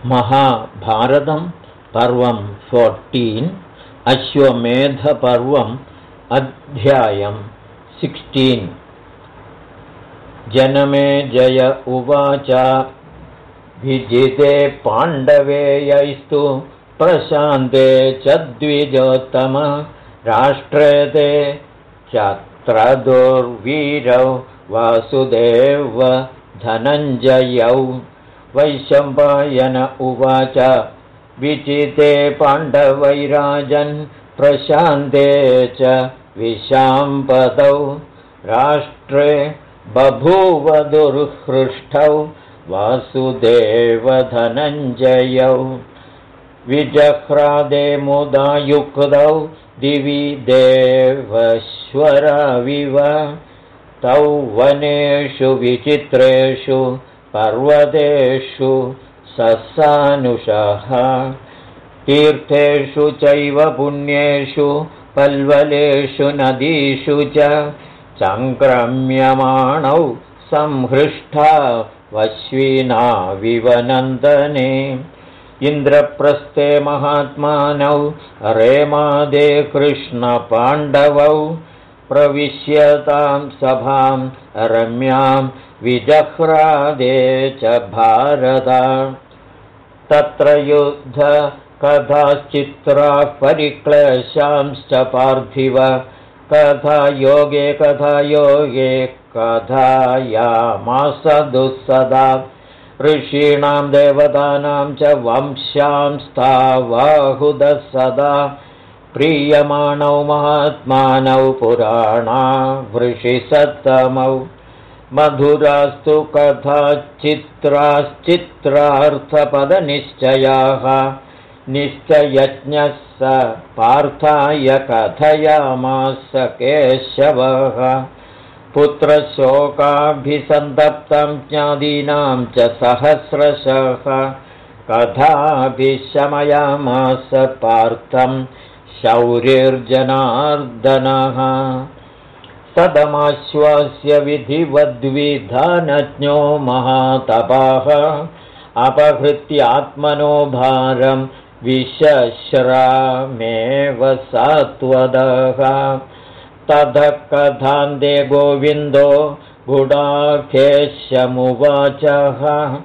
महाभारतं पर्वं 14 अश्वमेधपर्वम् अध्यायं 16 जनमेजय उवाच विजिते पाण्डवेयैस्तु प्रशान्ते च द्विजोत्तम राष्ट्रे ते चत्रदुर्वीरौ वासुदेव धनञ्जयौ वैशम्पायन उवाच विजिते पाण्डवैराजन् प्रशान्ते च विशाम्पतौ राष्ट्रे बभूव दुर्हृष्टौ वासुदेवधनञ्जयौ विजह्रादे मुदा युक्तौ दिवि देवश्वरविव तौ वनेषु विचित्रेषु पर्वतेषु ससानुषः तीर्थेषु चैव पुण्येषु पल्वलेषु नदीषु च सङ्क्रम्यमाणौ संहृष्टा वश्विना विवनन्दने इन्द्रप्रस्थे महात्मानौ रेमादे कृष्णपाण्डवौ प्रविश्यतां सभां रम्यां विजह्रादे च भारत तत्र युद्धकथाश्चित्राः परिक्लेशांश्च पार्थिव कथायोगे कथायामास दुःसदा ऋषीणां देवतानां च वंशांस्तावाहुदः सदा प्रीयमाणौ महात्मानौ पुराणा वृषिसत्तमौ मधुरास्तु कथाश्चित्राश्चित्रार्थपदनिश्चयाः निश्चयज्ञः स पार्थाय कथयामास केशवः पुत्रशोकाभिसन्तप्तं ज्ञादीनां च सहस्रशः कथाभिशमयामास पार्थं शौरिर्जनार्दनः तदमाश्वास्य विधिवद्विधानज्ञो महातपः अपहृत्यात्मनो भारं विशश्रामेव सात्वदः ततः कथान्ते गोविन्दो गुडाकेशमुवाचः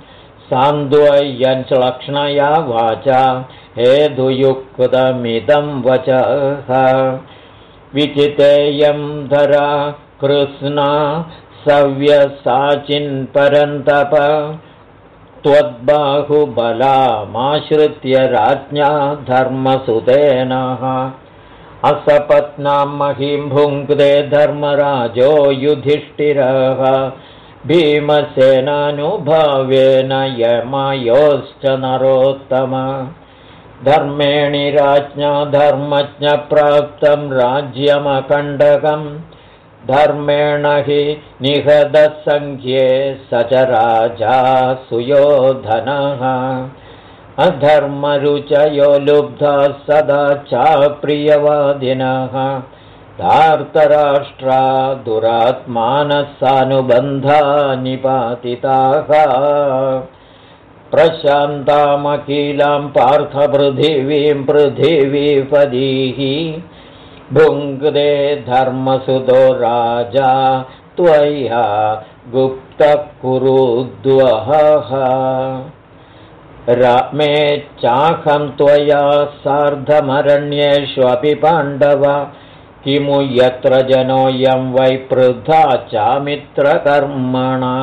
सान्द्वयञ्चलक्ष्णया वाचा हेतुयुक्तमिदं वचः विचितेयं धरा कृत्स्ना सव्यसाचिन्परन्तप त्वद्बाहुबलामाश्रित्य राज्ञा धर्मसुतेनः असपत्नां महीं भुङ्क्ते धर्मराजो युधिष्ठिरः भीमसेनानुभावेन यमयोश्च नरोत्तम धर्मेणि राज्ञा धर्मज्ञप्राप्तं राज्यमकण्डकं धर्मेण हि निहतसङ्ख्ये स च राजा सुयोधनः अधर्मरुचयो लुब्धाः सदा चाप्रियवादिनः धार्तराष्ट्रा दुरात्मानः सानुबन्धा निपातिताः प्रशान्तामखिलां पार्थपृथिवीं पृथिवीपदीः भुङ्क्ते धर्मसुतो राजा त्वया गुप्तः कुरुद्वहः रामे चाहं त्वया सार्धमरण्येष्वपि पाण्डव किमु यत्र जनोऽयं वै पृथा चामित्रकर्मणा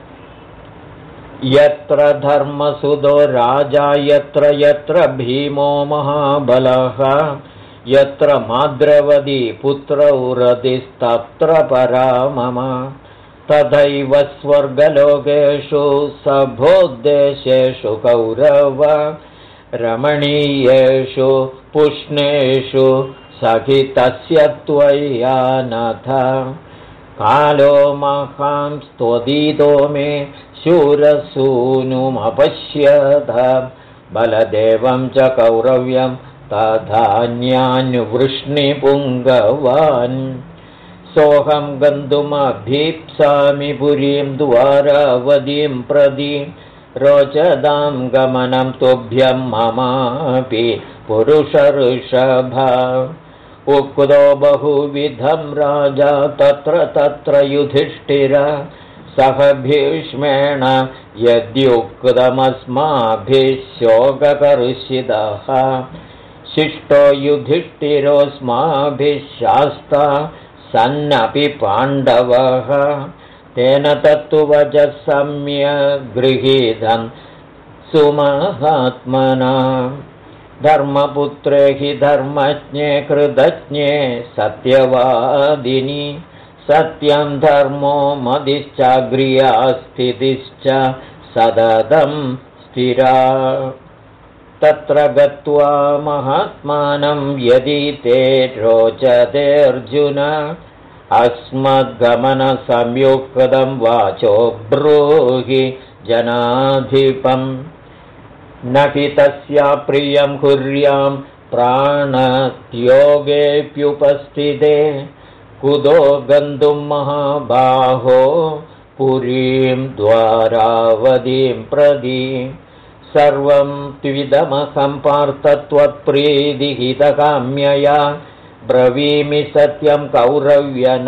यत्र धर्मसुतो राजा यत्र यत्र भीमो महाबलः यत्र माद्रवदी पुत्रौ रतिस्तत्र परा मम तथैव स्वर्गलोकेषु सभोद्देशेषु कौरव रमणीयेषु पुष्णेषु सहितस्य त्वया नाथ कालो महांस्त्वदीतो मे शूरसूनुमपश्यथ बलदेवं च कौरव्यं तथान्यान्वृष्णिपुङ्गवान् सोऽहं गन्तुमभीप्सामि पुरीं द्वारावतीं प्रति रोचदां गमनं तुभ्यं ममापि पुरुषऋषभ उक्तो बहुविधं राजा तत्र युधिष्ठिर सह भीष्मेण यद्युक्तमस्माभिः शोककर्षितः शिष्टो युधिष्ठिरोऽस्माभिः शास्ता सन्नपि पाण्डवः तेन तत्तु वचः सम्यग् गृहीतं सुमहात्मना धर्मपुत्रे हि धर्मज्ञे कृतज्ञे सत्यवादिनि सत्यं धर्मो मदिश्चाग्र्या स्थितिश्च सततं स्थिरा तत्र गत्वा महात्मानं यदि ते रोचते अर्जुन अस्मद्गमनसंयुक्तं वाचो ब्रूहि जनाधिपम् न हि तस्या प्रियं कुर्यां प्राणत्योगेऽप्युपस्थिते कुतो गन्तुं महाबाहो पुरीं द्वारावतीं प्रति सर्वं त्विदमहं पार्थ त्वत्प्रीतिहितकाम्यया ब्रवीमि सत्यं कौरव्यन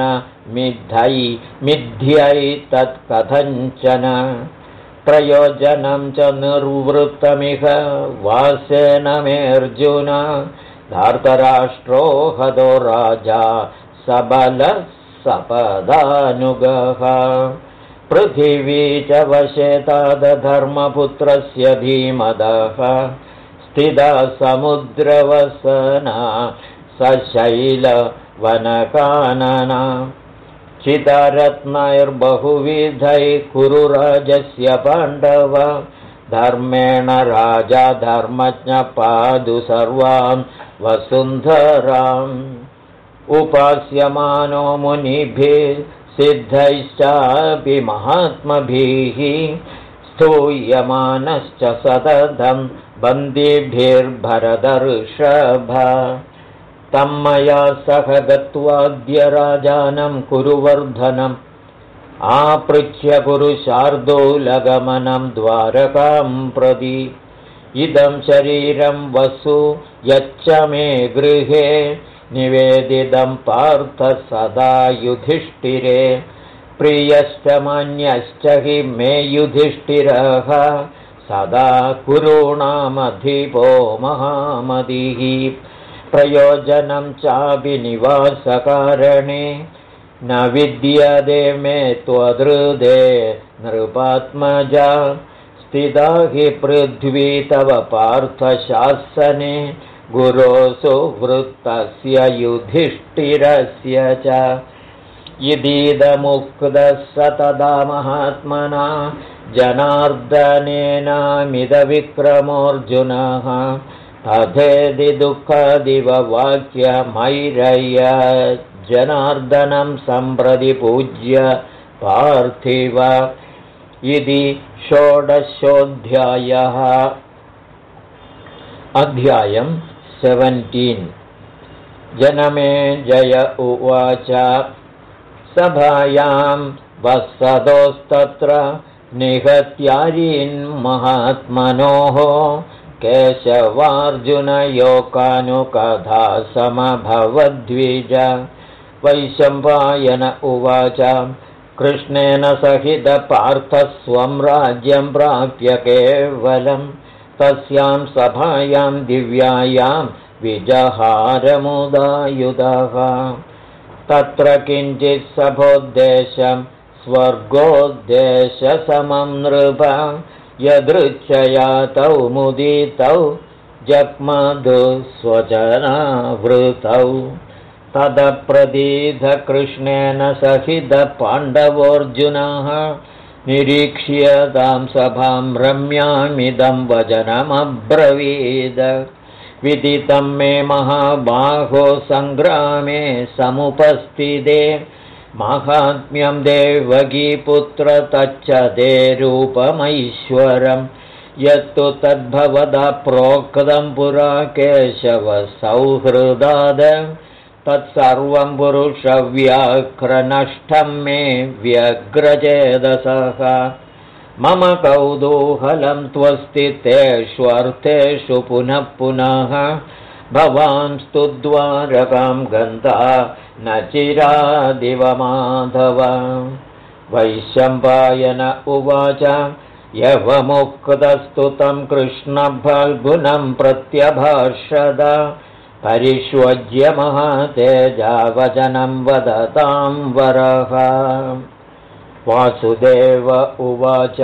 मिथ्यै तत्कथञ्चन प्रयोजनं च निर्वृत्तमिह वासेन मेऽर्जुन धार्तराष्ट्रो हतो राजा सबलः सपदानुगः पृथिवी च वशे तादधर्मपुत्रस्य धीमदः स्थिता समुद्रवसना सशैलवनकानना चितारत्नैर्बहुविधैः कुरु राजस्य पाण्डव धर्मेण राजा धर्मज्ञ पादु सर्वां वसुन्धराम् उपास्यमानो मुनिभिः सिद्धैश्चापि महात्मभिः स्तूयमानश्च सततं बन्दिभिर्भरतर्षभ तं मया सह गत्वाद्य राजानं कुरुवर्धनम् आपृच्छ्य पुरुषार्दूलगमनं द्वारकां प्रति इदं शरीरं वसु यच्च मे गृहे निवेदितं पार्थ सदा युधिष्ठिरे प्रियश्च मान्यश्च हि मे युधिष्ठिरः सदा कुरूणामधिपो महामतिः प्रयोजनं चाभिनिवासकारणे न विद्यते मे त्वदृदे नृपात्मजा स्थिता हि पृथ्वी तव पार्थशासने गुरोसु वृत्तस्य युधिष्ठिरस्य च यदीदमुक्तः स तदा महात्मना जनार्दनेनामिदविक्रमोऽर्जुनः तथेदि दुःखादिव वाक्यमैरय्य जनार्दनं सम्प्रति पूज्य पार्थिव इति षोडशोऽध्यायः अध्यायं 17 जनमेजय उवाच सभायां वसतोस्तत्र निहत्यारीन् महात्मनोः केशवार्जुनयोकानुकथा समभवद्विज वैशम्पायन उवाच कृष्णेन सहित पार्थः स्वं राज्यं प्राप्य केवलं तस्यां सभायां दिव्यायां विजहारमुदायुधः तत्र किञ्चित् सभोद्देशं स्वर्गोद्देशसमं नृप यदृच्छया तौ मुदितौ जग्मधु स्वजनावृतौ तदप्रदीधकृष्णेन सहित पाण्डवोऽर्जुनः निरीक्ष्य तां सभां रम्यामिदं वचनमब्रवीद विदितं मे महाबाहो सङ्ग्रामे समुपस्थिते माहात्म्यं देवकीपुत्र तच्च ते रूपमैश्वरं यत्तु तद्भवदा प्रोक्तं पुरा केशवसौहृदाद तत्सर्वं पुरुषव्याघ्रनष्टं मे व्यग्रचेदसः मम कौतूहलं त्वस्ति तेष्वर्थेषु पुनः पुनः भवांस्तु द्वारकां गन्ता न चिरादिव माधव वैशम्पायन उवाच यवमुक्तस्तु तं कृष्णफल्गुनं प्रत्यभाषद परिष्वज्य महातेजावचनं वदतां वरः वासुदेव उवाच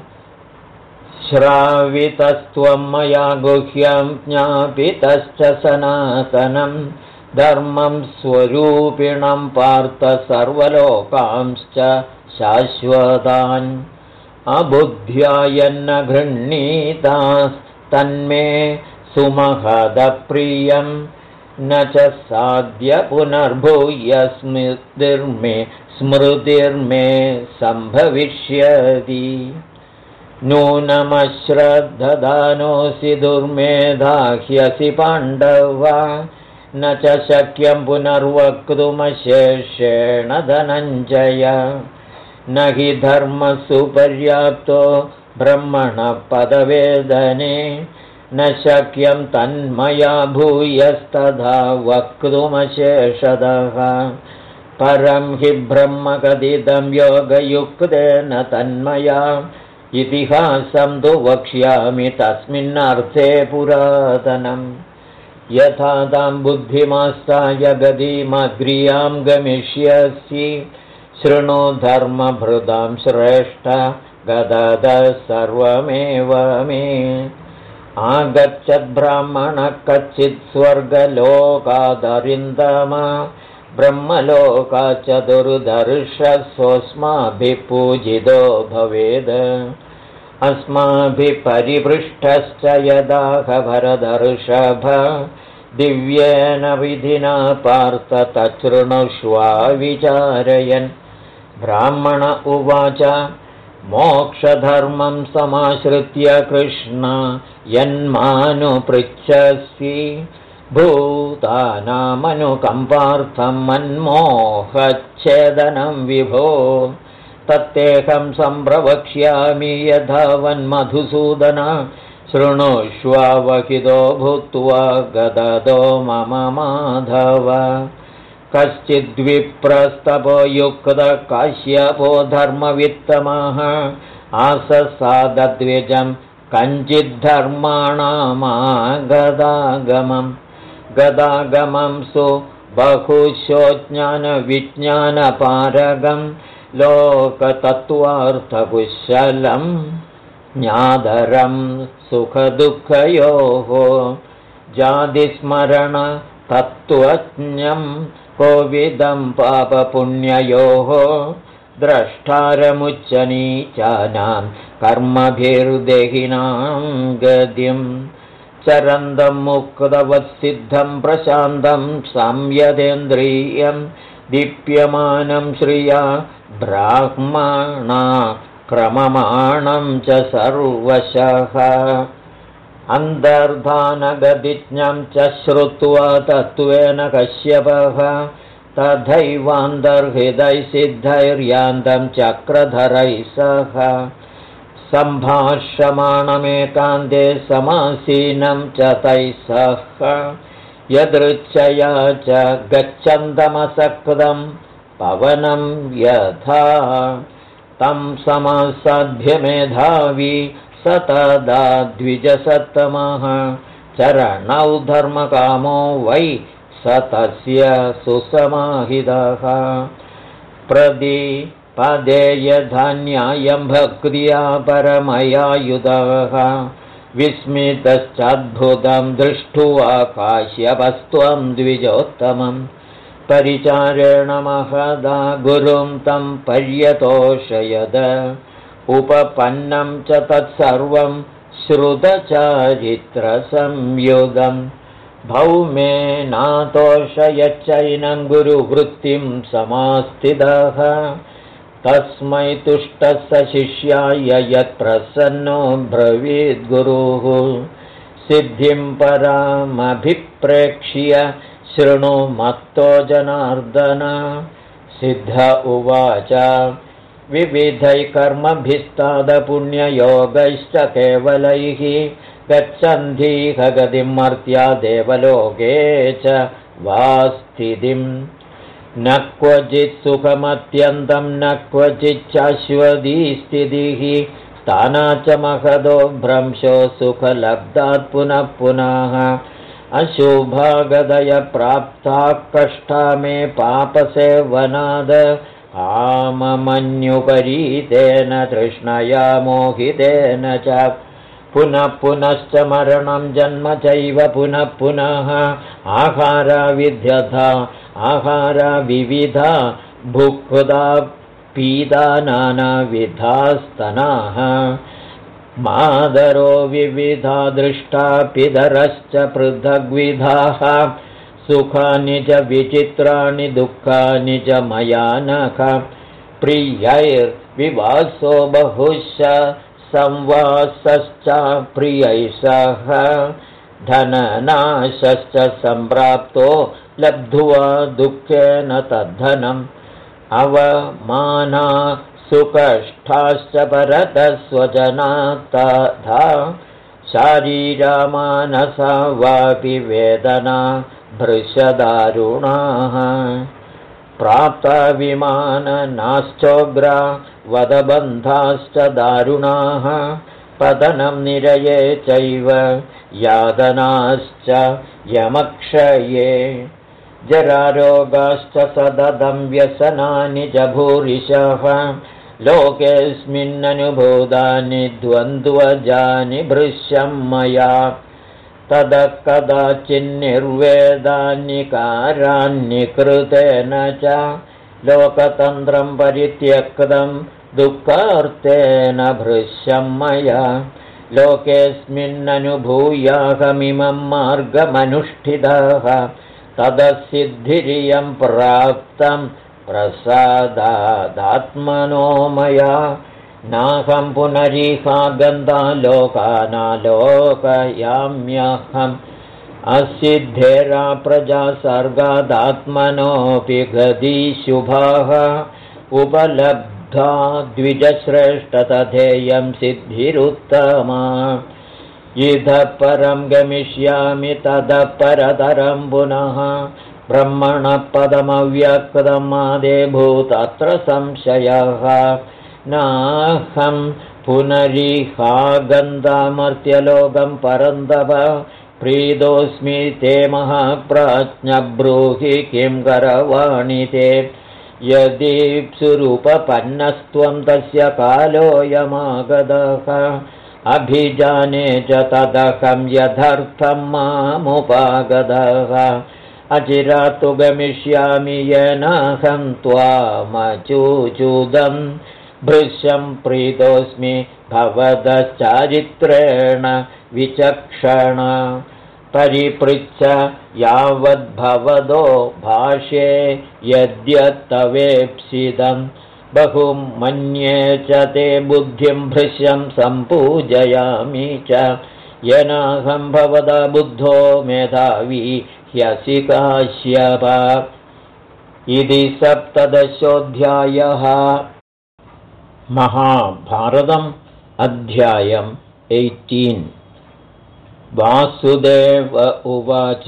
श्रावितस्त्वं मया गुह्यं ज्ञापितश्च सनातनं धर्मं स्वरूपिणं पार्थ सर्वलोकांश्च शाश्वतान् अबुद्ध्यायन्न गृह्णीतास्तन्मे सुमहदप्रियं न च साध्य पुनर्भूय स्मृतिर्मे सम्भविष्यति नूनमश्रद्धदानोऽसि दुर्मेधाह्यसि पाण्डव न च शक्यं पुनर्वक्तुमशेषेण धनञ्जय न हि धर्मसुपर्याप्तो ब्रह्मणः पदवेदने न शक्यं तन्मया भूयस्तथा वक्तुमशेषतः परं हि ब्रह्मकथितं योगयुक्तेन तन्मया इतिहासं तु वक्ष्यामि तस्मिन्नर्थे पुरातनम् यथा तां बुद्धिमास्ताय गतिमग्र्यां गमिष्यसि शृणु धर्मभृतां श्रेष्ठ गदद सर्वमेव मे आगच्छद्ब्राह्मणः कच्चित् स्वर्गलोकादरिन्दम ब्रह्मलोकात् चतुर्दर्शसोऽस्माभिः पूजितो भवेद् अस्माभिः परिपृष्टश्च यदाह भरदर्षभ दिव्येन विधिना पार्थ तच्छृणुष्वा विचारयन् ब्राह्मण उवाच मोक्षधर्मं समाश्रित्य कृष्ण यन्मानुपृच्छसि भूतानामनुकम्पार्थं मन्मोहच्छेदनं विभो तत्तेऽहं सम्प्रवक्ष्यामि यथावन्मधुसूदन शृणुष्वावहितो भूत्वा गददो मम माधव कश्चिद्विप्रस्तपो युक्तः काश्यपो धर्मवित्तमः आससादद्विजं कञ्चिद्धर्माणामागदागमं गदागमं सु बहुशो ज्ञानविज्ञानपारगं लोकतत्त्वार्थकुशलं ज्ञाधरं सुखदुःखयोः जातिस्मरण तत्त्वज्ञं कोविदं पापपुण्ययोः द्रष्टारमुच्चनीचानां कर्मभिर्देहिनां गतिं चरन्दं मुक्तवत्सिद्धं प्रशान्तं संयतेन्द्रियं दीप्यमानं श्रिया ब्राह्मणा क्रममाणं च सर्वशः अन्तर्धानगतिज्ञं च श्रुत्वा तत्त्वेन कश्यपः तथैवान्तर्हृदयसिद्धैर्यान्तं चक्रधरैः सह सम्भाषमाणमेकान्ते समासीनं च तैः सह यदृच्छया च गच्छन्तमसक्तं पवनं यथा तं समासाद्य मेधावी स तदा द्विजसत्तमः चरणौ धर्मकामो वै स तस्य सुसमाहितः प्रतिपदेयधान्यायं भक्त्या परमया युतः विस्मितश्चाद्भुतं दृष्ट्वा काश्यपस्त्वं द्विजोत्तमं परिचारेण महदा गुरुं तं पर्यतोषयद उपपन्नं च तत्सर्वं श्रुतचारित्रसंयुगं भौमेनातोषयच्चैनं गुरुवृत्तिं समास्थितः तस्मै तुष्टः स शिष्याय यत्प्रसन्नो ब्रवीद्गुरुः सिद्धिं परामभिप्रेक्ष्य शृणु मत्तो जनार्दन सिद्ध उवाच विविधैः कर्मभिस्तादपुण्ययोगैश्च केवलैः गच्छन्तीह गतिं मर्त्या देवलोके च वा स्थितिम् न क्वचित् सुखमत्यन्तं न क्वचिच्छाश्वती स्थितिः स्थाना च महदो भ्रंशो सुखलब्धात् पुनः पुनः अशुभागदय प्राप्ता कष्टा मे पापसेवनाद काममन्युपरीतेन तृष्णया मोहितेन च पुनः पुनश्च मरणं जन्म चैव पुनः पुनः आहारा विद्यथा आहारा विविधा भुक्ता पीता नानाविधास्तनाः मादरो विविधा दृष्टा पितरश्च पृथग्विधाः सुखानि च विचित्राणि दुःखानि च मयानख प्रियैर्विवासो बहुश्च संवासश्च प्रियैः सह धननाशश्च सम्प्राप्तो लब्ध्वा दुःखेन तद्धनम् अवमाना सुकष्टाश्च परतः स्वजनात् तथा शारीरा मानसा वापि वेदना भृशदारुणाः प्राप्ता विमाननाश्चोग्रा वदबन्धाश्च दारुणाः पतनं निरये चैव यातनाश्च यमक्षये जरारोगाश्च सततं व्यसनानि च भूरिशः लोकेऽस्मिन्ननुभूतानि द्वन्द्वजानि भृश्यं मया ततः कदाचिन्निर्वेदान्यकारान्निकृतेन च लोकतन्त्रं परित्यक्तं दुःखार्तेन भृश्यं मया लोकेऽस्मिन्ननुभूयाहमिमं मार्गमनुष्ठितः ततः सिद्धिरियं प्राप्तं प्रसादादात्मनो मया नाहं पुनरिहागन्धा लोकानालोकयाम्यहम् असिद्धेरा प्रजा सर्गादात्मनोऽपि गतिशुभाः उपलब्धा द्विजश्रेष्ठ तथेयं सिद्धिरुत्तमा इतः परं गमिष्यामि ततः परतरं पुनः ब्रह्मणपदमव्यक्तमादेभूतत्र संशयः नाहं पुनरिहागन्धामर्त्यलोकं परन्तप प्रीतोऽस्मि ते महाप्राज्ञब्रूहि किं करवाणि ते यदीप्सुरूपपन्नस्त्वं तस्य कालोऽयमागतः अभिजाने च तदहं यथार्थं मामुपागतः अचिरात्तु गमिष्यामि येनाहं त्वामचूचूदं भृश्यं प्रीतोऽस्मि भवतश्चारित्रेण विचक्षण परिपृच्छ यावद्भवदो भाष्ये यद्यत्तवेप्सितं बहु मन्ये च ते बुद्धिं भृश्यं सम्पूजयामि च येनाहं भवदा बुद्धो मेधावी ह्यसि काश्यप इति 17 महाभारतम् अध्यायम् 18 वासुदेव उवाच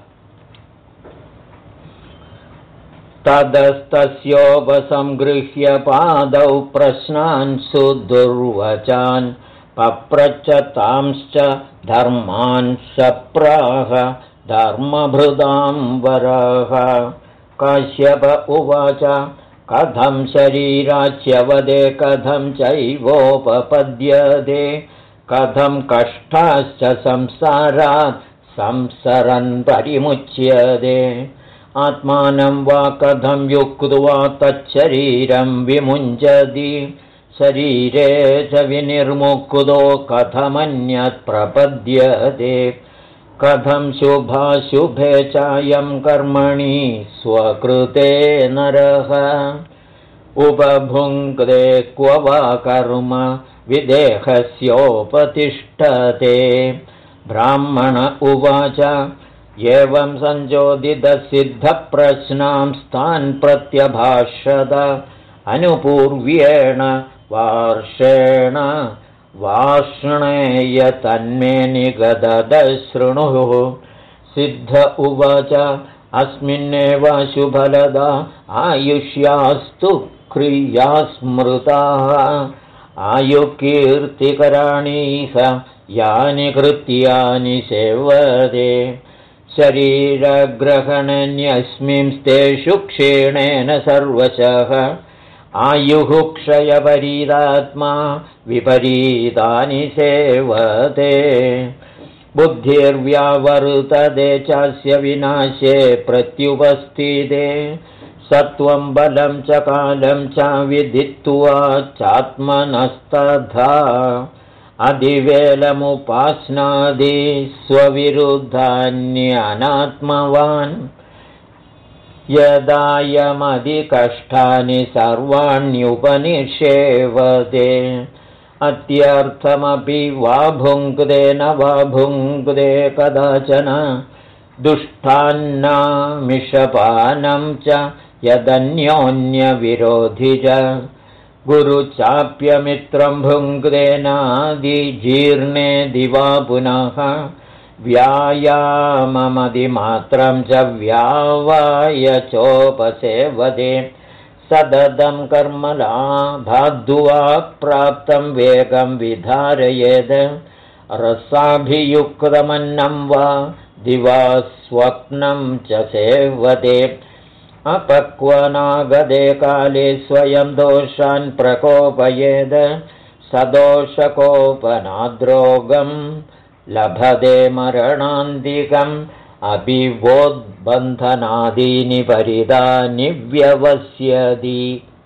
ततस्तस्योपसंगृह्य पादौ प्रश्नान् सुदुर्वचान् पप्रच्छ तांश्च धर्मान् सप्राह धर्मभृतां वरः काश्यप उवाच कथं शरीराच्यवदे कथं चैवोपपद्यते कथं कष्टाश्च संसारात् संसरन् परिमुच्यते आत्मानं वा कथं युक्त्वा तच्छरीरं विमुञ्चति शरीरे च विनिर्मुक्तो कथमन्यत् प्रपद्यते कथं शुभाशुभे चायं कर्मणि स्वकृते नरः उपभुङ्क्ते क्व वा कर्म विदेहस्योपतिष्ठते ब्राह्मण उवाच एवं संचोदितसिद्धप्रश्नां तान् प्रत्यभाषत अनुपूर्व्येण वार्षेण वार्ष्णेय तन्मे निगदशृणुः। सिद्ध उवाच अस्मिन्नेव शुभलदा आयुष्यास्तु क्रिया स्मृताः आयुकीर्तिकराणीह यानि कृत्यानि सेवते शरीरग्रहणन्यस्मिंस्तेषु क्षीणेन सर्वशः आयुः क्षयपरीतात्मा विपरीतानि सेवते बुद्धिर्व्यावर्तते चास्य विनाशे प्रत्युपस्थिते सत्वं बलं च कालं च विदित्वा चात्मनस्तथा अधिवेलमुपास्नादि स्वविरुद्धान्यनात्मवान् यदायमधिकष्टानि सर्वाण्युपनिषेवते अत्यर्थमपि वा भुङ्क्ते न वा भुङ्क्ते कदाचन दुष्टान्नामिषपानं च यदन्योन्यविरोधि च गुरुचाप्यमित्रं भुङ्क्ते नादिजीर्णे दिवा पुनः व्यायाममधिमात्रं च व्यावाय चोपसेवते सददं कर्मलाभाद्वा प्राप्तं वेगं विधारयेत् रसाभियुक्तमन्नं वा दिवा स्वप्नं च सेवते अपक्वनागदे काले स्वयं दोषान् प्रकोपयेद् सदोषकोपनाद्रोगं लभते मरणान्तिकम् अभिवोद्बन्धनादीनि परिदानि व्यवस्यति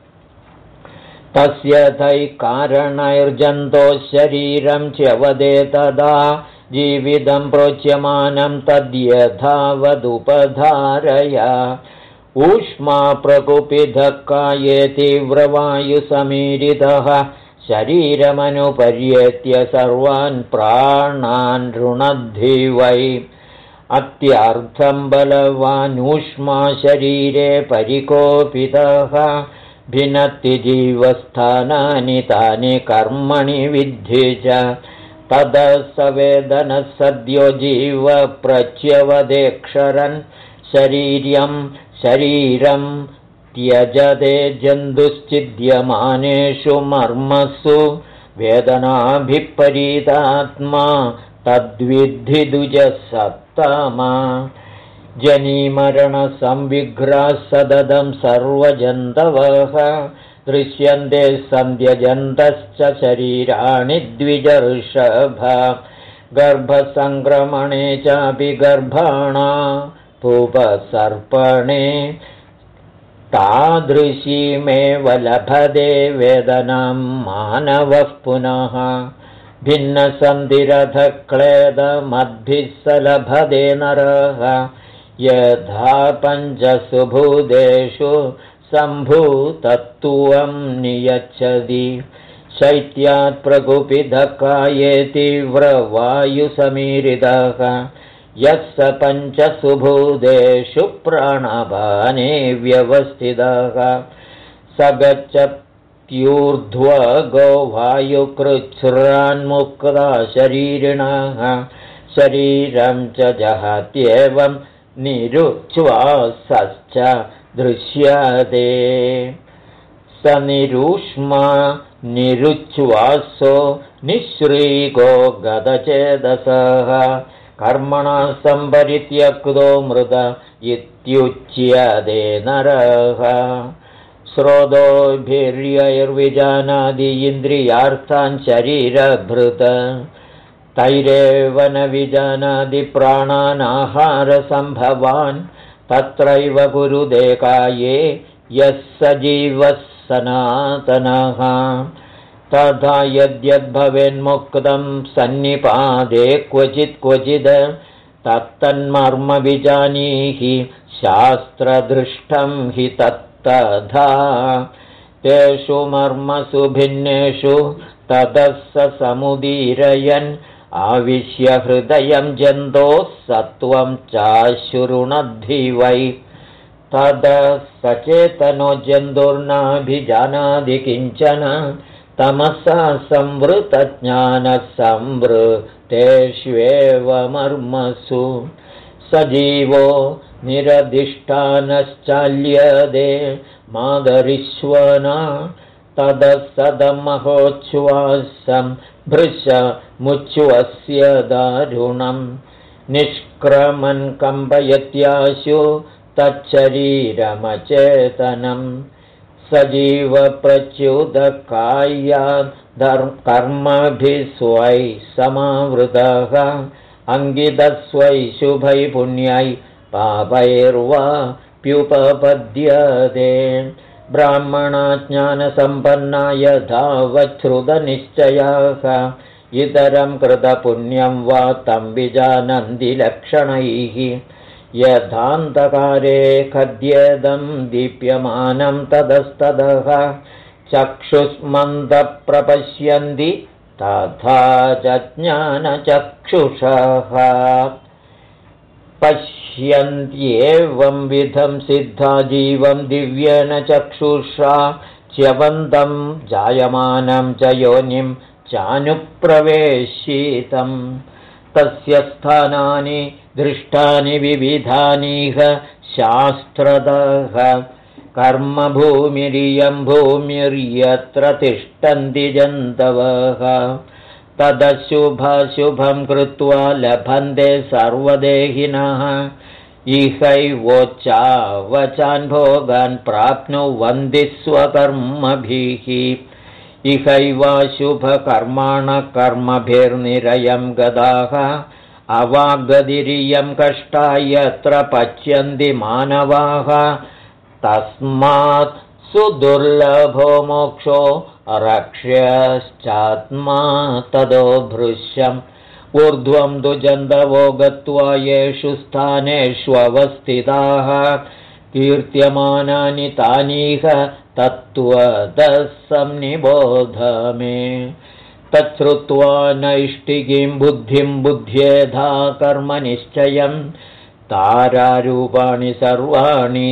तस्य तैकारणैर्जन्तोः शरीरं च्यवदे तदा जीवितं प्रोच्यमानं तद्यथावदुपधारय ऊष्मा प्रकुपितः काये तीव्रवायुसमीरितः शरीरमनुपर्येत्य सर्वान् प्राणान् ऋणद्धि वै अत्यार्थं बलवानूष्मा शरीरे परिकोपितः भिनत्ति जीवस्थानानि तानि कर्मणि विद्धि च ततः सवेदनः सद्यो जीव प्रच्यवदेक्षरन् शरीरं त्यजते जन्तुश्चिद्यमानेषु मर्मसु वेदनाभिपरीतात्मा तद्विद्धि दुजसत्तमा जनिमरणसंविग्रह सददं सर्वजन्तवः दृश्यन्ते सन्ध्यजन्तश्च शरीराणि द्विजर्षभ गर्भसङ्क्रमणे चापि गर्भाणा पूपसर्पणे तादृशीमेव लभते वेदनां मानवः पुनः भिन्नसन्धिरथक्लेदमद्भिः स लभते नरः यथा पञ्चसु भूतेषु सम्भूतत्वं नियच्छति शैत्यात् प्रकुपितः काये तीव्रवायुसमीरितः यः स पञ्चसु भूतेषु प्राणपाने व्यवस्थितः स गच्छत्यूर्ध्वगो वायुकृच्छ्रान्मुक्ता शरीरिणः शरीरं च जहत्येवं निरुच्छ्वासश्च दृश्यते स निरूष्मा निरुच्छ्वासो निःश्रीको गतचेतसः कर्मणा सम्परित्यक्तो मृत इत्युच्यते नरः श्रोतोभिर्यैर्विजानादि इन्द्रियार्थान् शरीरभृत तैरेव न विजानादि प्राणानाहारसम्भवान् तत्रैव कुरुते काये यः स जीवः सनातनः तथा यद्यद्भवेन्मुक्तं सन्निपादे क्वचित् तत्तन्मर्म विजानीहि शास्त्रदृष्टं हि तत्तथा तेषु मर्मसु भिन्नेषु ततः स समुदीरयन् आविश्य हृदयं जन्तोः सत्वं चाशुरुणद्धि वै ततः सचेतनो जन्तुर्नाभिजानादि किञ्चन तमसा संवृतज्ञानः संवृतेष्वेवमर्मसु सजीवो निरधिष्ठानश्चाल्यदे मादरिष्वना ततः सदमहोच्छ्वासं भृशमुच्छ्वस्य दारुणम् निष्क्रमन् कम्पयत्याशु तच्छरीरमचेतनम् सजीवप्रच्युतकायात् कर्मभिः स्वै समावृतः अङ्गितस्वै शुभै पुण्यै पापैर्वा प्युपपद्यते ब्राह्मणा ज्ञानसम्पन्ना यथावच्छ्रुतनिश्चयाः इतरं कृतपुण्यं वा तं विजानन्ति लक्षणैः यथान्धकारे खद्येदं दीप्यमानं ततस्ततः चक्षुष्मन्दप्रपश्यन्ति तथा च ज्ञानचक्षुषः पश्यन्त्येवं विधं सिद्धा जीवं दिव्येन चक्षुषा च्यवन्तं जायमानं च योनिं चानुप्रवेशितं तस्य स्थानानि दृष्टानि विविधानिह शास्त्रतः कर्मभूमिरियं भूमिर्यत्र तिष्ठन्ति जन्तवः तदशुभाशुभं कृत्वा लभन्ते सर्वदेहिनः इहैवोच्चावचान् भोगान् प्राप्नुवन्ति स्वकर्मभिः इहैवाशुभकर्माणः कर्मभिर्निरयं गताः अवागतिरियं कष्टा यत्र पच्यन्ति मानवाः तस्मात् सुदुर्लभो मोक्षो रक्ष्यश्चात्मा तदो भृश्यम् ऊर्ध्वं तु जन्तवो गत्वा येषु स्थानेष्वस्थिताः कीर्त्यमानानि तानीह तत्त्वतः संनिबोध मे तच्छ्रुत्वा नैष्टिकीं बुद्धिं बुद्ध्येधा कर्मनिश्चयं तारारूपाणि सर्वाणि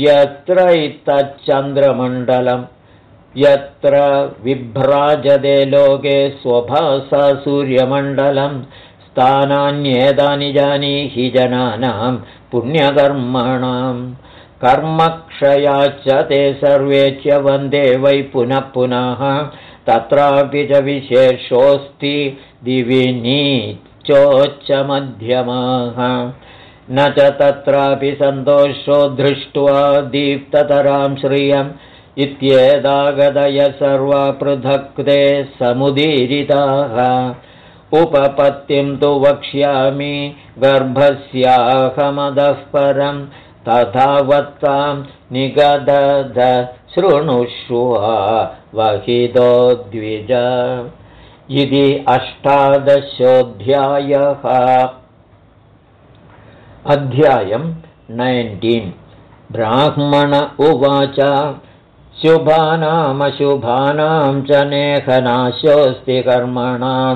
यत्रैतच्चन्द्रमण्डलं यत्र विभ्राजते लोके स्वभासा सूर्यमण्डलं स्थानान्येतानि जानीहि जनानां पुण्यकर्मणां कर्मक्षयाच्च ते सर्वे च्यवन्ते वै पुनः पुनः तत्रापि च विशेषोऽस्ति दिवि नीचोच्चमध्यमः न च तत्रापि सन्तोषो दृष्ट्वा दीप्ततरां श्रियम् इत्येतागतय सर्वा पृथक् ते समुदीरिताः उपपत्तिं तु वक्ष्यामि गर्भस्याहमदः परं तथा वत्तां निगदध शृणुष्व वहितो द्विज इति 18 अध्यायं 19 ब्राह्मण उवाच शुभानामशुभानां च नेहनाशोऽस्ति कर्मणां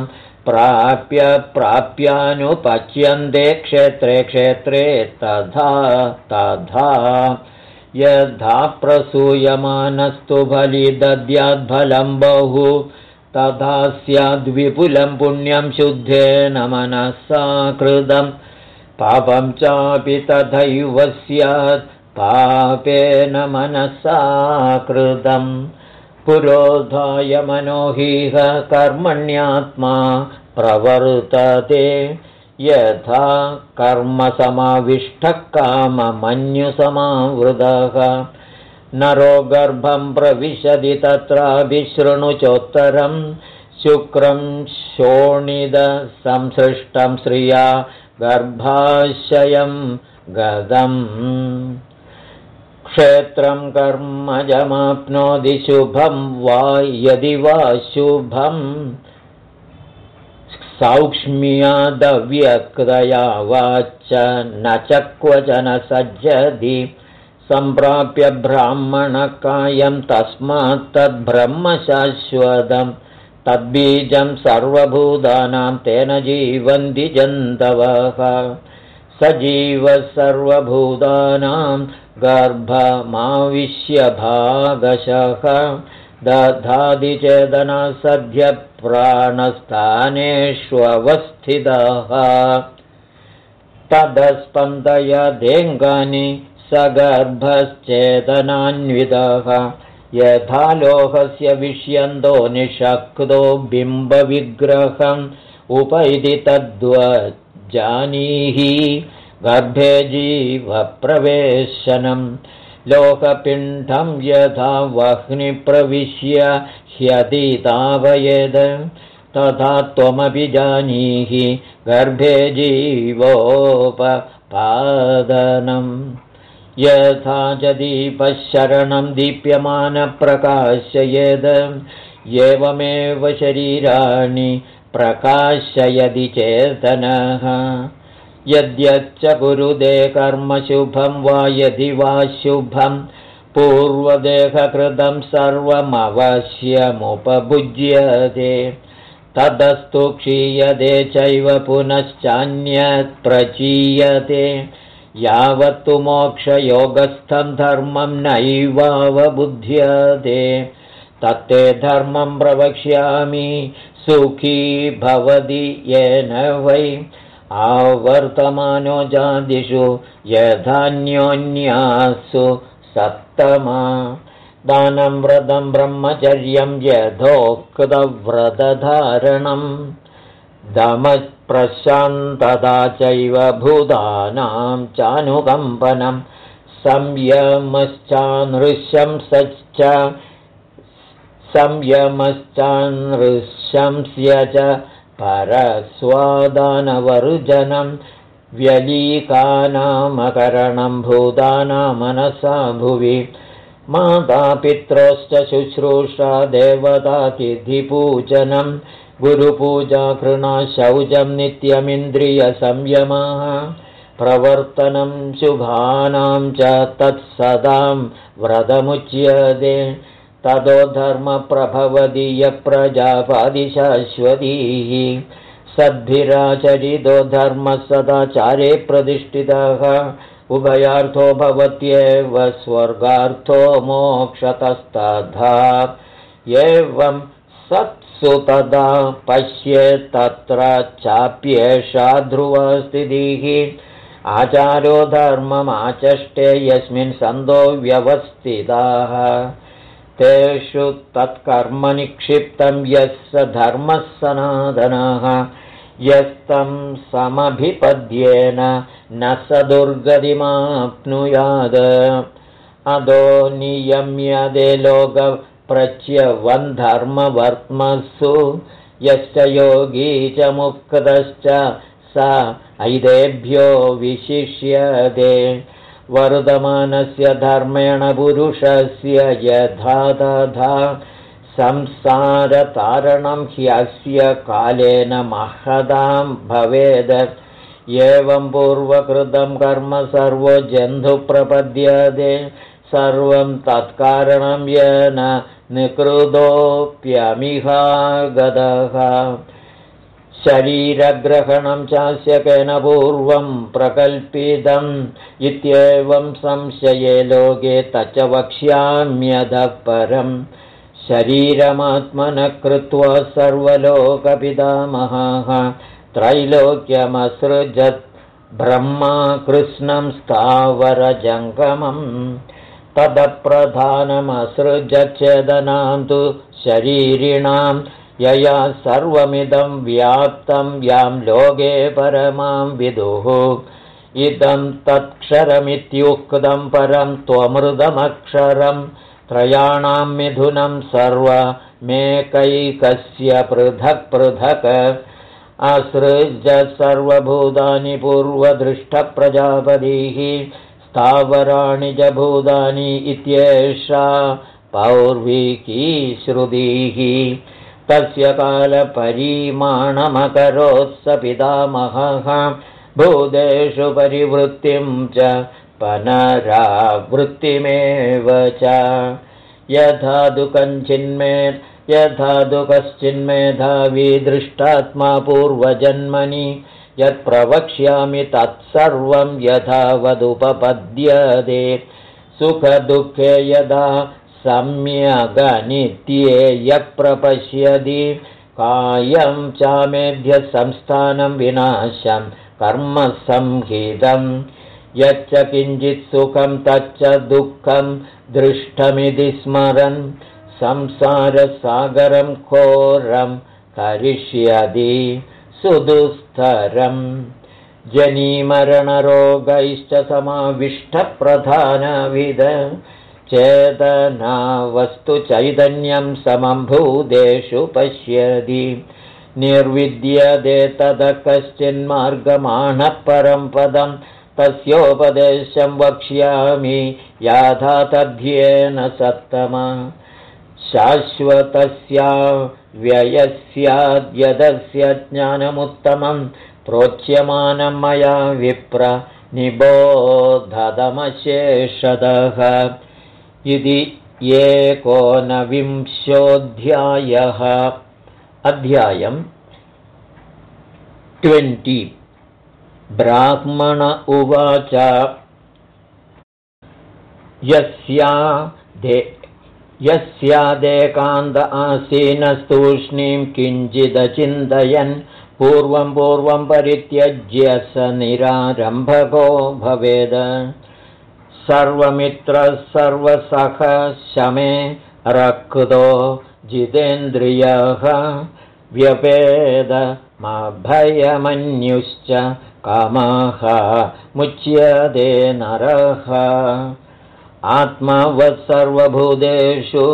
प्राप्यानुपच्यन्ते क्षेत्रे क्षेत्रे तथा यथा प्रसूयमानस्तु बलि दद्याद्फलं बहु तथा स्याद्विपुलं पुण्यं शुद्धेन मनसा कृतं पापं चापि तथैव स्यात् पापेन मनसा कृतं पुरोधाय मनोहीह कर्मण्यात्मा प्रवर्तते यथा कर्मसमाविष्टः काममन्युसमावृतः नरो गर्भं प्रविशति तत्रापि शृणुचोत्तरं शुक्रं शोणितसंसृष्टं श्रिया गर्भाशयं गदम् क्षेत्रं कर्मजमाप्नोति शुभं वा यदि वा शुभं सौक्ष्म्यादव्यक्तया वाच न च क्वचन सज्जति सम्प्राप्य ब्राह्मणकायं तस्मात् तद्ब्रह्म शाश्वतं तद्बीजं सर्वभूतानां तेन जीवन्ति जन्तवः सजीवः सर्वभूतानां गर्भमाविश्य भागशः दधाति चेदना सद्य प्राणस्थानेष्वस्थितः तदस्पन्दयदेङ्गानि सगर्भश्चेतनान्वितः यथा लोहस्य विष्यन्तो निषक्तो बिम्बविग्रहम् उपैति तद्वज्जानीहि गर्भे जीवप्रवेशनम् लोकपिण्डं यथा वह्निप्रविश्य ह्यतितावयेद तथा त्वमपि जानीहि गर्भे जीवोपपादनम् यथा च दीपशरणं दीप्यमानप्रकाशयेद एवमेव शरीराणि प्रकाशयति चेतनः यद्यच्च कुरुदे कर्म शुभं वा यदि वा शुभं पूर्वदेहकृतं सर्वमवश्यमुपभुज्यते तदस्तु क्षीयते चैव पुनश्चान्यत् प्रचीयते यावत्तु मोक्षयोगस्थं धर्मं नैवावबुध्यते तत्ते धर्मं प्रवक्ष्यामि सुखी भवति येन वै आवर्तमानो जातिषु यथान्योन्यासु सत्तमा दानं व्रतं ब्रह्मचर्यं यथोक्तव्रतधारणम् दमप्रशान्तता चैव भूतानां चानुकम्पनं संयमश्चानृशंस्य च परस्वादानवर्जनं व्यलीकानामकरणं भूतानां मनसा भुवि मातापित्रोश्च शुश्रूषा देवतातिथिपूजनं गुरुपूजा कृणा शौचं नित्यमिन्द्रियसंयमः प्रवर्तनं शुभानां च तत्सदां व्रतमुच्यते ततो धर्मप्रभवति यप्रजापादिशाश्वतीः सद्भिराचरितो धर्मः सदाचारे प्रतिष्ठितः उभयार्थो भवत्येव स्वर्गार्थो मोक्षतस्तथा एवं सत्सु तदा पश्येत् तत्र चाप्येषा ध्रुवस्थितिः आचारो धर्ममाचष्टे यस्मिन् सन्तो व्यवस्थिताः तेषु तत्कर्म निक्षिप्तं यः स धर्मः सनातनः यस्तं समभिपद्येन न स दुर्गतिमाप्नुयात् अदो नियम्यते लोकप्रच्यवन् धर्मवर्त्मसु यश्च योगी च मुक्तश्च स ऐदेभ्यो विशिष्यते वर्धमानस्य धर्मेण पुरुषस्य यथा तथा संसारतारणं ह्यस्य कालेन महदां भवेद् एवं पूर्वकृतं कर्म सर्वो जन्तुप्रपद्यते सर्वं तत्कारणं येन निकृतोऽप्यमिहागतः शरीरग्रहणं चास्य केन पूर्वं प्रकल्पितम् इत्येवं संशये लोके तच्च वक्ष्याम्यतः परम् शरीरमात्मनः कृत्वा सर्वलोकपितामहः त्रैलोक्यमसृजत् ब्रह्मा कृष्णं स्थावरजङ्गमम् तदप्रधानमसृजच्छेदनां तु शरीरिणां यया सर्वमिदं व्याप्तं यां लोके परमां विदुः इदं तत्क्षरमित्युक्तं परं त्वमृतमक्षरं त्रयाणां मिथुनं सर्वमेकैकस्य पृथक् पृथक् असृज सर्वभूतानि पूर्वदृष्टप्रजापतिः स्थावराणि च भूतानि इत्येषा पौर्विकी श्रुतिः तस्य कालपरिमाणमकरोत् स पितामहः भूतेषु परिवृत्तिं च पुनरावृत्तिमेव च यथा दु कश्चिन्मेधावी दृष्टात्मा पूर्वजन्मनि यत्प्रवक्ष्यामि तत्सर्वं यथावदुपपद्यते सुखदुःखे यदा सम्यगनित्ये यप्रपश्यति कायं चामेध्य संस्थानं विनाशं कर्म संहितं यच्च किञ्चित् सुखं तच्च दुःखं दृष्टमिति स्मरन् संसारसागरं घोरं करिष्यति सुदुस्तरम् जनिमरणरोगैश्च समाविष्टप्रधानविद चेतना वस्तु चैतन्यं समं भूतेषु पश्यति निर्विद्यते तद कश्चिन्मार्गमाणः परं पदं तस्योपदेशं वक्ष्यामि याथातथ्येन सत्तम शाश्वतस्या व्ययस्याद्यदस्य ज्ञानमुत्तमं प्रोच्यमानं मया विप्र निबोधतमशेषतः इति 19 अध्यायम् 20 ब्राह्मण उवाच यस्यादेकान्त आसीनस्तूष्णीं किञ्चिदचिन्तयन् पूर्वं परित्यज्य स निरारम्भको भवेद सर्वमित्रः सर्वसख शमे रक्तो जितेन्द्रियः व्यपेदमभयमन्युश्च कामः मुच्यते नरः आत्मवत् सर्वभूतेषु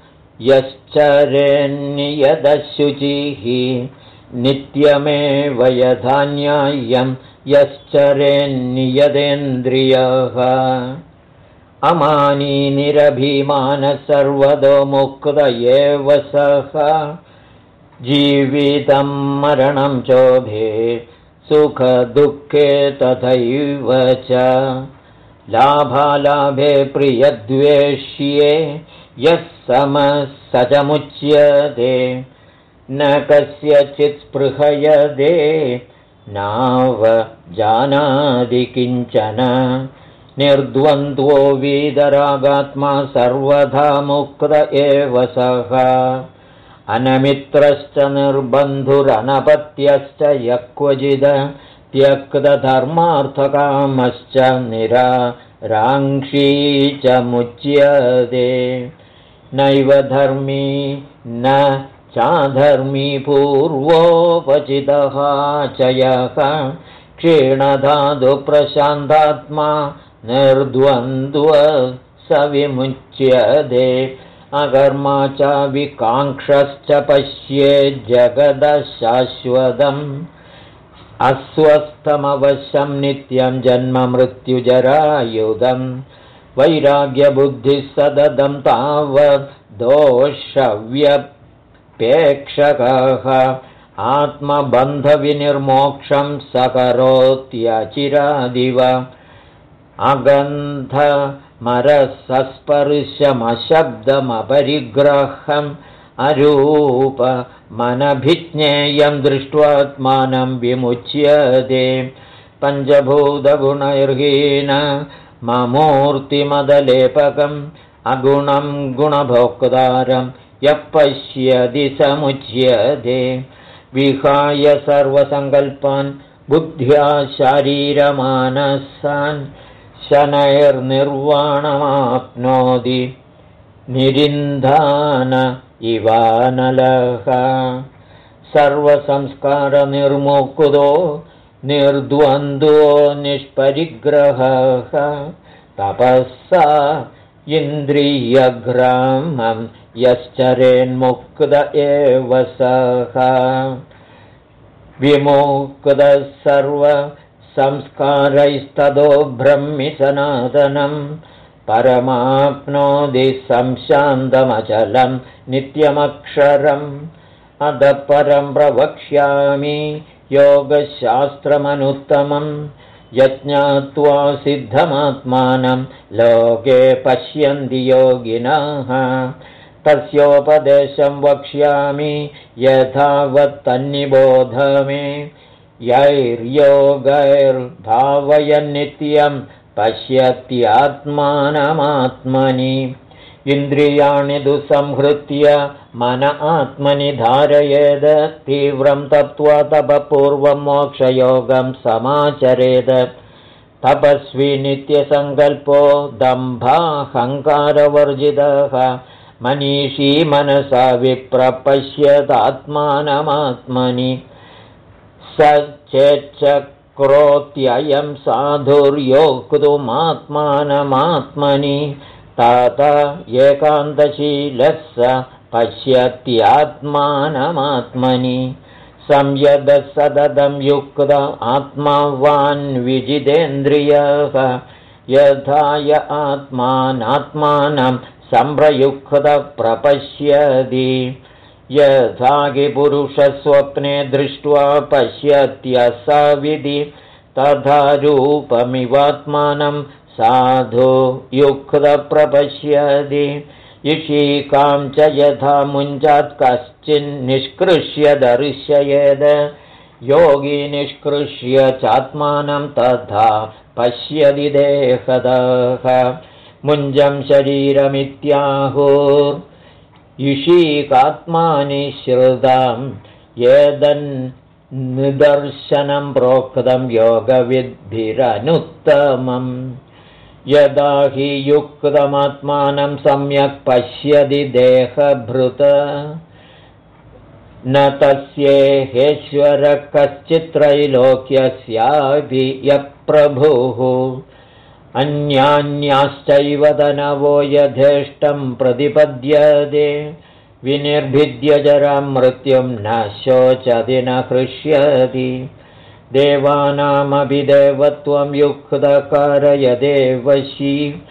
यश्चरेन्नियतशुचिः नित्यमेव यथा न्याय्यं यश्चरेन्नियतेन्द्रियः अमानी निरभिमानः सर्वतो मुक्त एव सः जीवितं मरणं चोभे सुखदुःखे तथैव च लाभालाभे प्रियद्वेष्ये यः समः स च मुच्यते न कस्यचित् स्पृहयते नावजानाति किञ्चन निर्द्वन्द्वो वीतरागात्मा सर्वथा मुक्त एव सः अनमित्रश्च निर्बन्धुरनपत्यश्च यः क्वचिद त्यक्तधर्मार्थकामश्च निराराङ्क्षी च मुच्यते नैव धर्मी न चाधर्मी पूर्वोपचितः च यः क्षीणधातु प्रशान्तात्मा निर्द्वन्द्व स विमुच्यते अकर्मा च विकाङ्क्षश्च पश्ये जगदः शाश्वतम् अस्वस्थमवशं नित्यं जन्म मृत्युजरायुधं वैराग्यबुद्धिः सततं तावद् दोषव्यपेक्षकः आत्मबन्धविनिर्मोक्षं स करोत्यचिरादिव अगन्धमरसस्पर्शमशब्दमपरिग्रहम् अरूपमनभिज्ञेयं दृष्ट्वात्मानं विमुच्यते पञ्चभूतगुणैर्हीन ममूर्तिमदलेपकम् अगुणं गुणभोक्तारं यः पश्यति समुच्यते विहाय सर्वसङ्कल्पान् बुद्ध्या शारीरमानसान् शनैर्निर्वाणमाप्नोति निरिन्धान इवानलः सर्वसंस्कारनिर्मुक्तो निर्द्वन्द्वो निष्परिग्रहः तपस्सा इन्द्रियग्रामं यश्चरेन्मुक्त एव सः विमुक्तः सर्वसंस्कारैस्ततो ब्रह्मि सनातनम् परमाप्नोति संशान्तमचलं नित्यमक्षरम् अतः परं प्रवक्ष्यामि योगशास्त्रमनुत्तमं यज्ञात्वा सिद्धमात्मानं लोके पश्यन्ति योगिनः तस्योपदेशं वक्ष्यामि यथावत्तन्निबोध मे यैर्योगैर्भावयन्नित्यं पश्यत्यात्मानमात्मनि इन्द्रियाणि दुःसंहृत्य मन आत्मनि धारयेद तीव्रं तप्त्वा तपपूर्वं मोक्षयोगं समाचरेद तपस्वी नित्यसङ्कल्पो दम्भाहङ्कारवर्जितः मनीषी मनसा विप्रपश्यदात्मानमात्मनि स चेच्चक्रोत्ययं साधुर्योक्तुमात्मानमात्मनि तात एकान्तशीलः स पश्यत्यात्मानमात्मनि संयतः सततं युक्त आत्मावान् विजितेन्द्रियः यथा य आत्मानात्मानं सम्प्रयुक्तः प्रपश्यति यथा हि पुरुषस्वप्ने दृष्ट्वा पश्यत्यसविधि तथा रूपमिवात्मानं साधु युक्तः प्रपश्यति इषिकां च यथा मुञ्चात् कश्चिन्निष्कृष्य दर्शयेद योगी निष्कृष्य चात्मानं तथा पश्यति देहतः मुञ्जं शरीरमित्याहुर्इषिकात्मानि श्रुतं येदन्निदर्शनं प्रोक्तं योगविद्भिरनुत्तमम् यदा हि युक्तमात्मानं सम्यक् पश्यति देहभृत न तस्येहेश्वरः कश्चित्त्रैलोक्यस्यापि यप्रभुः अन्यान्याश्चैव तनवो यथेष्टं प्रतिपद्यते विनिर्भिद्य जरां मृत्युं न शोचति न हृष्यति देवानामपि देवत्वं युक्तकारयदेवशी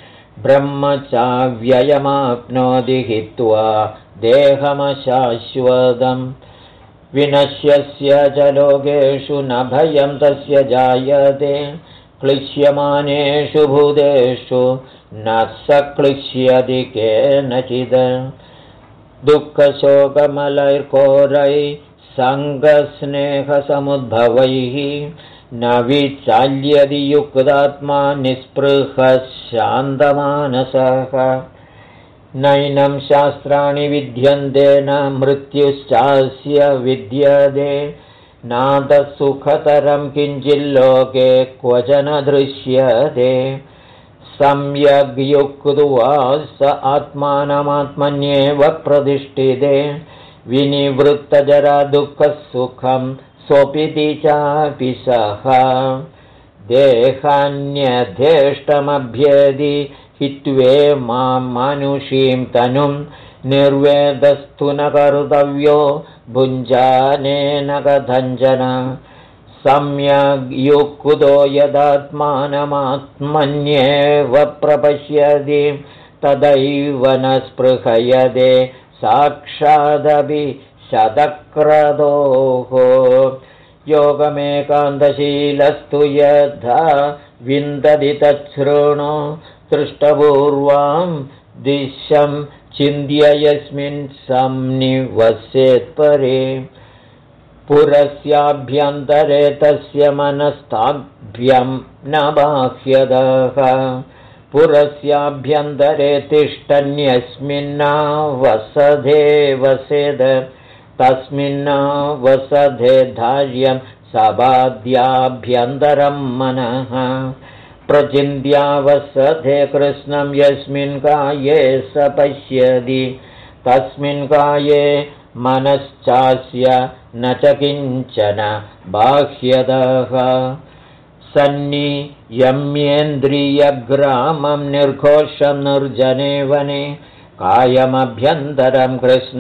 ब्रह्मचाव्ययमाप्नोति हित्वा देहमशाश्वतं विनश्यस्य च लोकेषु न भयं तस्य जायते क्लिश्यमानेषु भूतेषु न स क्लिश्यति केनचित् दुःखशोकमलैर्कोरैः सङ्गस्नेहसमुद्भवैः न विचाल्यति युक्तात्मा निःस्पृहः शान्तमानसः नैनं शास्त्राणि विद्यन्ते न मृत्युश्चास्य विद्यते नातः सुखतरं किञ्चिल्लोके क्वचन दृश्यते सम्यग्युक्त्वा स आत्मानमात्मन्येव प्रतिष्ठिते विनिवृत्तजरा दुःखसुखं स्वपिति चापि सः देहान्यधेष्टमभ्येदि हित्वे मां मानुषीं तनुं निर्वेदस्तु न कर्तव्यो भुञ्जानेन कथञ्चन सम्यग्युक्तो यदात्मानमात्मन्येव प्रपश्यति तदैव न स्पृहयते साक्षादपि शतक्रतोः योगमेकान्तशीलस्तु यथा विन्दति तच्छृणु दृष्टपूर्वां दिशं चिन्त्य यस्मिन् संनिवसेत्परे पुरस्याभ्यन्तरे तस्य मनस्ताभ्यं न बाह्यतः पुरस्याभ्यन्तरे तिष्ठन्यस्मिन्नावसधे वसेद तस्मिन्नावसधे धार्यं सबाध्याभ्यन्तरं मनः प्रचिन्त्यावसधे कृष्णं यस्मिन् काये स पश्यति तस्मिन् काये मनश्चास्य न च किञ्चन बाह्यतः सन्नियम्येन्द्रियग्रामं निर्घोषं निर्जने वने कायमभ्यन्तरं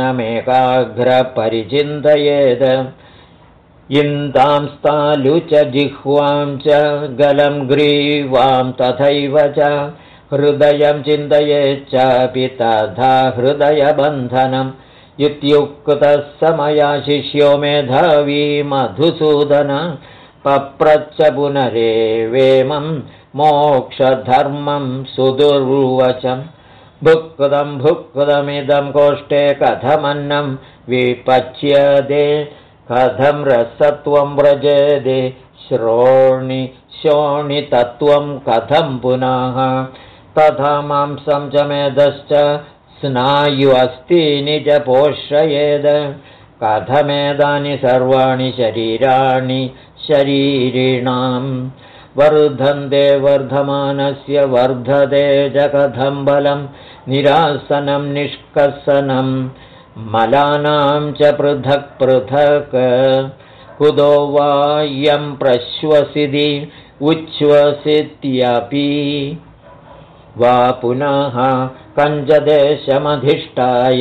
कृष्णमेकाग्रपरिचिन्तयेद इन्दां स्थालु च जिह्वां च गलं ग्रीवां तथैव च हृदयं चिन्तयेच्चापि तथा हृदयबन्धनम् इत्युक्तः समया शिष्यो मेधावी मधुसूदन पप्रच्छ पुनरेवेमं मोक्षधर्मं सुदुर्वचम् भुक्तमिदं कोष्ठे कथमन्नं विपच्यते कथं रसत्वं व्रजेदे शोणितत्वं कथं पुनः तथा मांसं च मेधश्च स्नायु अस्तीनि च पोषयेद कथमेदानि सर्वाणि शरीराणि शरीरिणां वर्धन्ते वर्धमानस्य वर्धते च कथं बलं निरासनं निष्कसनं मलानां च पृथक् पृथक् कुतो वा यं प्रश्वसिति उच्छ्वसित्यपि वा पुनः कञ्चदेशमधिष्ठाय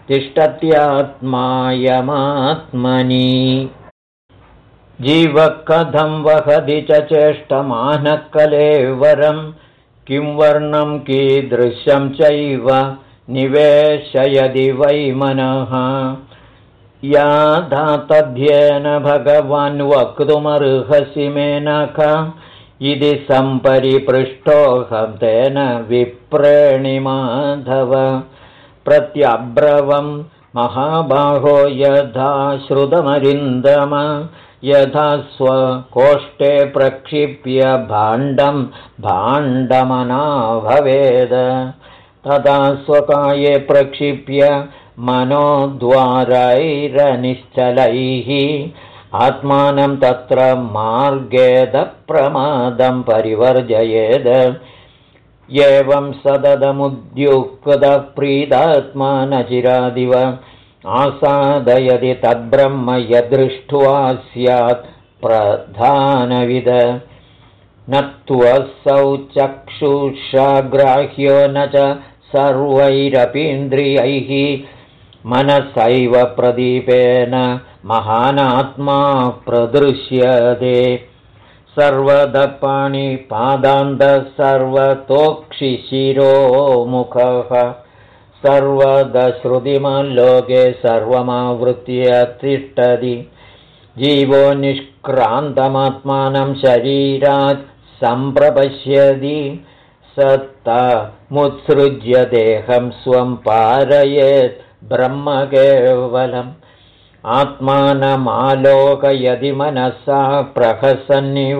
तिष्ठत्यात्मायमात्मनि जीवः कथं वहति च चेष्टमानः कलेवरं किं वर्णं कीदृशं चैव निवेशयदि वै मनः याथा तद्ध्येन भगवान् वक्तुमर्हसि मेनक इति सम्परिपृष्टोऽहं तेन विप्रेणिमाधव प्रत्यब्रवं महाबाहो यथा श्रुतमरिन्दम यथा स्वकोष्ठे प्रक्षिप्य भाण्डं भाण्डमना भवेद तदा स्वकाये प्रक्षिप्य मनोद्वारैरनिश्चलैः आत्मानं तत्र मार्गेदप्रमादं परिवर्जयेद एवं सततमुद्युक्तप्रीतात्मा न चिरादिव आसादयति तद्ब्रह्म यदृष्ट्वा स्यात् प्रधानविद न त्वसौ चक्षुषाग्राह्यो न च सर्वैरपीन्द्रियैः मनसैव प्रदीपेन महानात्मा प्रदृश्यते सर्वदपाणिपादान्तः सर्वतोक्षिशिरो मुखः सर्वदश्रुतिमल्लोके सर्वमावृत्य तिष्ठति जीवो निष्क्रान्तमात्मानं शरीरात् सम्प्रपश्यति सत्तमुत्सृज्य देहं स्वं पारयेत् ब्रह्म केवलम् आत्मानमालोकयदि मनसा प्रहसन्निव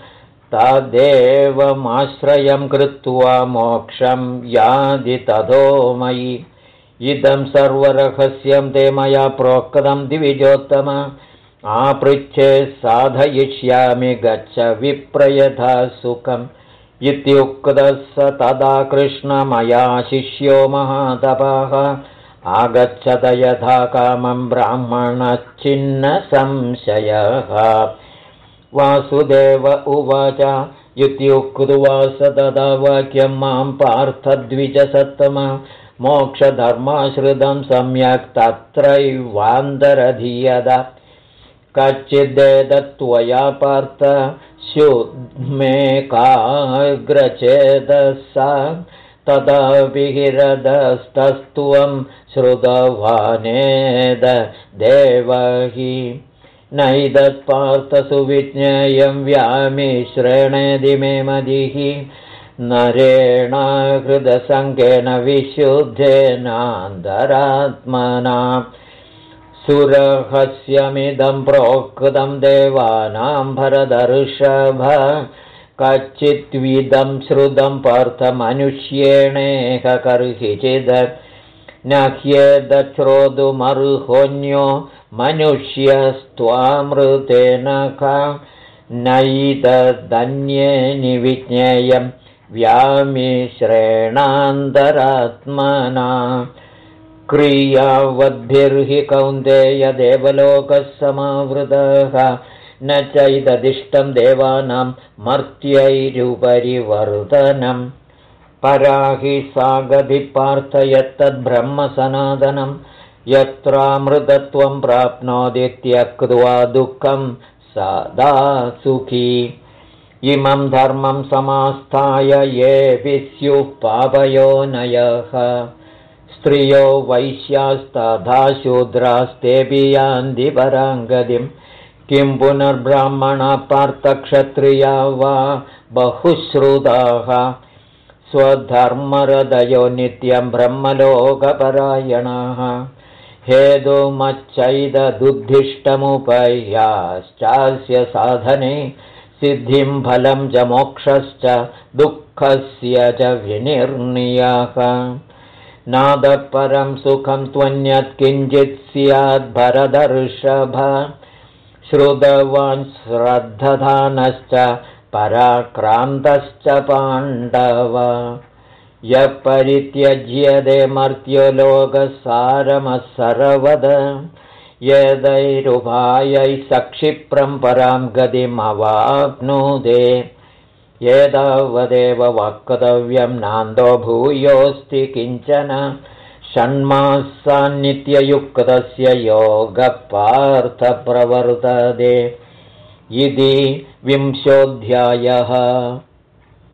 तदेवमाश्रयं कृत्वा मोक्षं यादि ततो मयि इदं सर्वरहस्यं ते मया प्रोक्तं द्विजोत्तम आपृच्छे साधयिष्यामि गच्छ विप्रयथा सुखम् इत्युक्तः स तदा कृष्ण मया शिष्यो महातपः आगच्छत यथा कामं ब्राह्मणश्चिन्न संशयः वासुदेव उवाच इत्युक्त्वा स तदा वाक्यं मां पार्थद्विजसत्तम मोक्षधर्माश्रितं सम्यक् तत्रैवान्तरधीयत कच्चिदेतत्त्वया पार्थ शुद्मेकाग्रचेतसा तथापि हिरदस्तस्त्वं श्रुतवानेद देवहि नैतत्पार्थसुविज्ञेयं व्यामिश्रेणेदि मे मदिः नरेण हृदसङ्गेन विशुद्धेनान्तरात्मना सुरहस्यमिदं प्रोक्तं देवानां भरतर्षभ कच्चिद्विदं श्रुतं पार्थमनुष्येणेह कर्हिचिद न ह्येतच्छ्रोतुमर्होन्यो मनुष्यस्त्वामृतेन नैतदन्येनि विज्ञेयं व्यामिश्रेणान्तरात्मना क्रियावद्भिर्हि कौन्तेय देवलोकः समावृतः न चैतदिष्टं देवानां मर्त्यैरुपरिवर्तनं पराहि सागधि पार्थ यत्तद्ब्रह्म सनातनं यत्रामृतत्वं प्राप्नोति त्यक्त्वा दुःखं सदा सुखी इमं धर्मं समास्थाय येऽपि स्युः पापयोनयः स्त्रियो वैश्यास्तथा शूद्रास्तेऽपि यान्ति पराङ्गतिं किं पुनर्ब्राह्मणा पार्थक्षत्रिया वा बहुश्रुताः स्वधर्मरदयो नित्यं ब्रह्मलोकपरायणाः हेतुमच्चैददुद्धिष्टमुपयाश्चास्य साधने सिद्धिं फलं च मोक्षश्च दुःखस्य च विनिर्णयः नादपरं सुखं त्वन्यत् किञ्चित् स्याद्भरतर्षभ श्रुतवान् श्रद्धधानश्च पराक्रान्तश्च पाण्डव यः परित्यज्यते मर्त्यो लोकसारमसर्वद यदैरुपायैः सक्षिप्रं परां गतिमवाप्नुदे एतावदेव वक्तव्यं नान्तो भूयोऽस्ति किञ्चन षण्मासान्नित्ययुक्तस्य योगपार्थप्रवर्तते इति 20ोऽध्यायः।